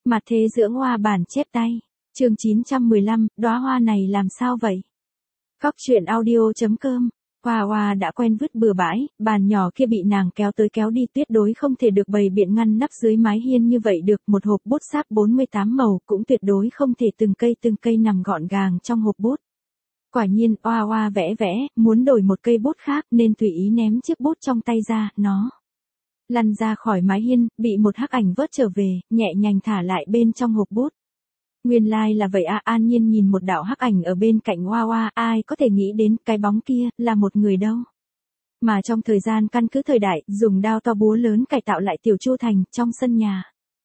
Mặt thế dưỡng hoa bản chép tay. Chương 915, đóa hoa này làm sao vậy? Góc truyện audio.com. Hoa Hoa đã quen vứt bừa bãi, bàn nhỏ kia bị nàng kéo tới kéo đi tuyệt đối không thể được bày biện ngăn nắp dưới mái hiên như vậy được. Một hộp bút sáp 48 màu cũng tuyệt đối không thể từng cây nằm gọn gàng trong hộp bút. Quả nhiên Hoa Hoa vẽ vẽ, muốn đổi một cây bút khác nên tùy ý ném chiếc bút trong tay ra, nó lăn ra khỏi mái hiên, bị một hắc ảnh vớt trở về, nhẹ nhàng thả lại bên trong hộp bút. Nguyên lai là vậy à, An Nhiên nhìn một đạo hắc ảnh ở bên cạnh Hoa Hoa, ai có thể nghĩ đến cái bóng kia là một người đâu. Mà trong thời gian căn cứ thời đại, dùng đao to búa lớn cải tạo lại Tiểu Chu Thành, trong sân nhà.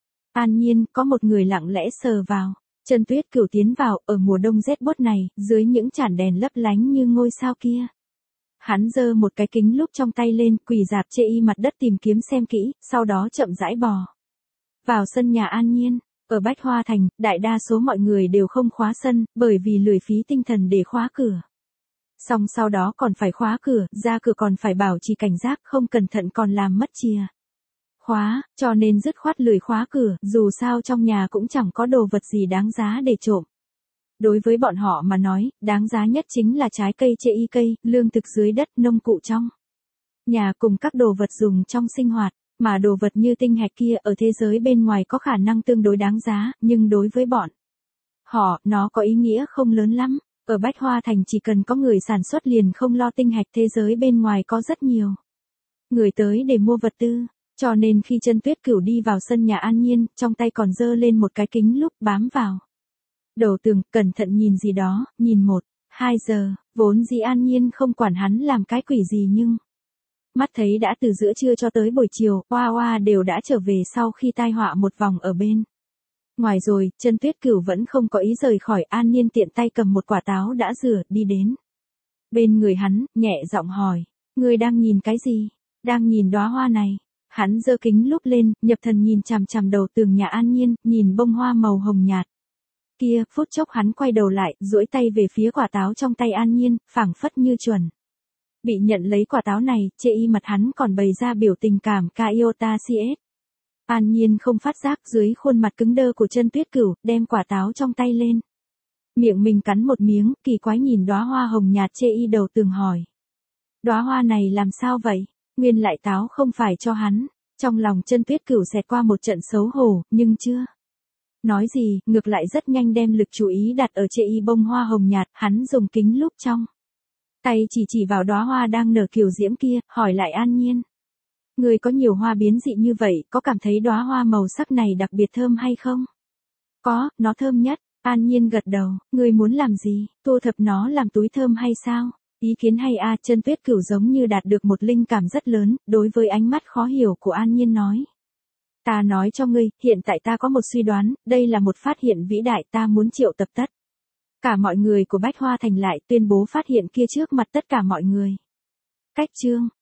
An Nhiên, có một người lặng lẽ sờ vào. Trần Tuyết Cửu tiến vào, ở mùa đông rét buốt này, dưới những chản đèn lấp lánh như ngôi sao kia. Hắn giơ một cái kính lúp trong tay lên, quỳ rạp chê y mặt đất tìm kiếm xem kỹ, sau đó chậm rãi bò vào sân nhà An Nhiên. Ở Bách Hoa Thành, đại đa số mọi người đều không khóa sân, bởi vì lười phí tinh thần để khóa cửa. Xong sau đó còn phải khóa cửa, ra cửa còn phải bảo trì cảnh giác, không cẩn thận còn làm mất chìa khóa, cho nên dứt khoát lười khóa cửa, dù sao trong nhà cũng chẳng có đồ vật gì đáng giá để trộm. Đối với bọn họ mà nói, đáng giá nhất chính là trái cây chê y cây, lương thực dưới đất, nông cụ trong nhà cùng các đồ vật dùng trong sinh hoạt. Mà đồ vật như tinh hạch kia ở thế giới bên ngoài có khả năng tương đối đáng giá, nhưng đối với bọn họ, nó có ý nghĩa không lớn lắm. Ở Bách Hoa Thành chỉ cần có người sản xuất liền không lo tinh hạch, thế giới bên ngoài có rất nhiều người tới để mua vật tư. Cho nên khi Trần Tuyết Cửu đi vào sân nhà An Nhiên, trong tay còn giơ lên một cái kính lúp bám vào đầu tường, cẩn thận nhìn gì đó, nhìn 1-2 giờ, vốn dĩ An Nhiên không quản hắn làm cái quỷ gì nhưng mắt thấy đã từ giữa trưa cho tới buổi chiều, Hoa Hoa đều đã trở về sau khi tai họa một vòng ở bên ngoài rồi, Trần Tuyết Cửu vẫn không có ý rời khỏi. An Nhiên tiện tay cầm một quả táo đã rửa, đi đến bên người hắn, nhẹ giọng hỏi, ngươi đang nhìn cái gì? Đang nhìn đóa hoa này. Hắn giơ kính lúp lên, nhập thần nhìn chằm chằm đầu tường nhà An Nhiên, nhìn bông hoa màu hồng nhạt kia, phút chốc hắn quay đầu lại, duỗi tay về phía quả táo trong tay An Nhiên, phảng phất như chuẩn bị nhận lấy quả táo này, chê y mặt hắn còn bày ra biểu tình cảm Kaiota CS. An Nhiên không phát giác dưới khuôn mặt cứng đơ của Trần Tuyết Cửu, đem quả táo trong tay lên. Miệng mình cắn một miếng, kỳ quái nhìn đóa hoa hồng nhạt chê y đầu tường hỏi. Đóa hoa này làm sao vậy? Nguyên lại táo không phải cho hắn. Trong lòng Trần Tuyết Cửu xẹt qua một trận xấu hổ, nhưng chưa nói gì, ngược lại rất nhanh đem lực chú ý đặt ở chê y bông hoa hồng nhạt, hắn dùng kính lúp trong tay chỉ vào đóa hoa đang nở kiều diễm kia, hỏi lại An Nhiên. Người có nhiều hoa biến dị như vậy, có cảm thấy đóa hoa màu sắc này đặc biệt thơm hay không? Có, nó thơm nhất. An Nhiên gật đầu. Người muốn làm gì? Thu thập nó làm túi thơm hay sao? Ý kiến hay à? Trần Tuyết Cửu giống như đạt được một linh cảm rất lớn, đối với ánh mắt khó hiểu của An Nhiên nói. Ta nói cho ngươi, hiện tại ta có một suy đoán, đây là một phát hiện vĩ đại, ta muốn triệu tập tất cả mọi người của Bách Hoa Thành lại tuyên bố phát hiện kia trước mặt tất cả mọi người. Cách chương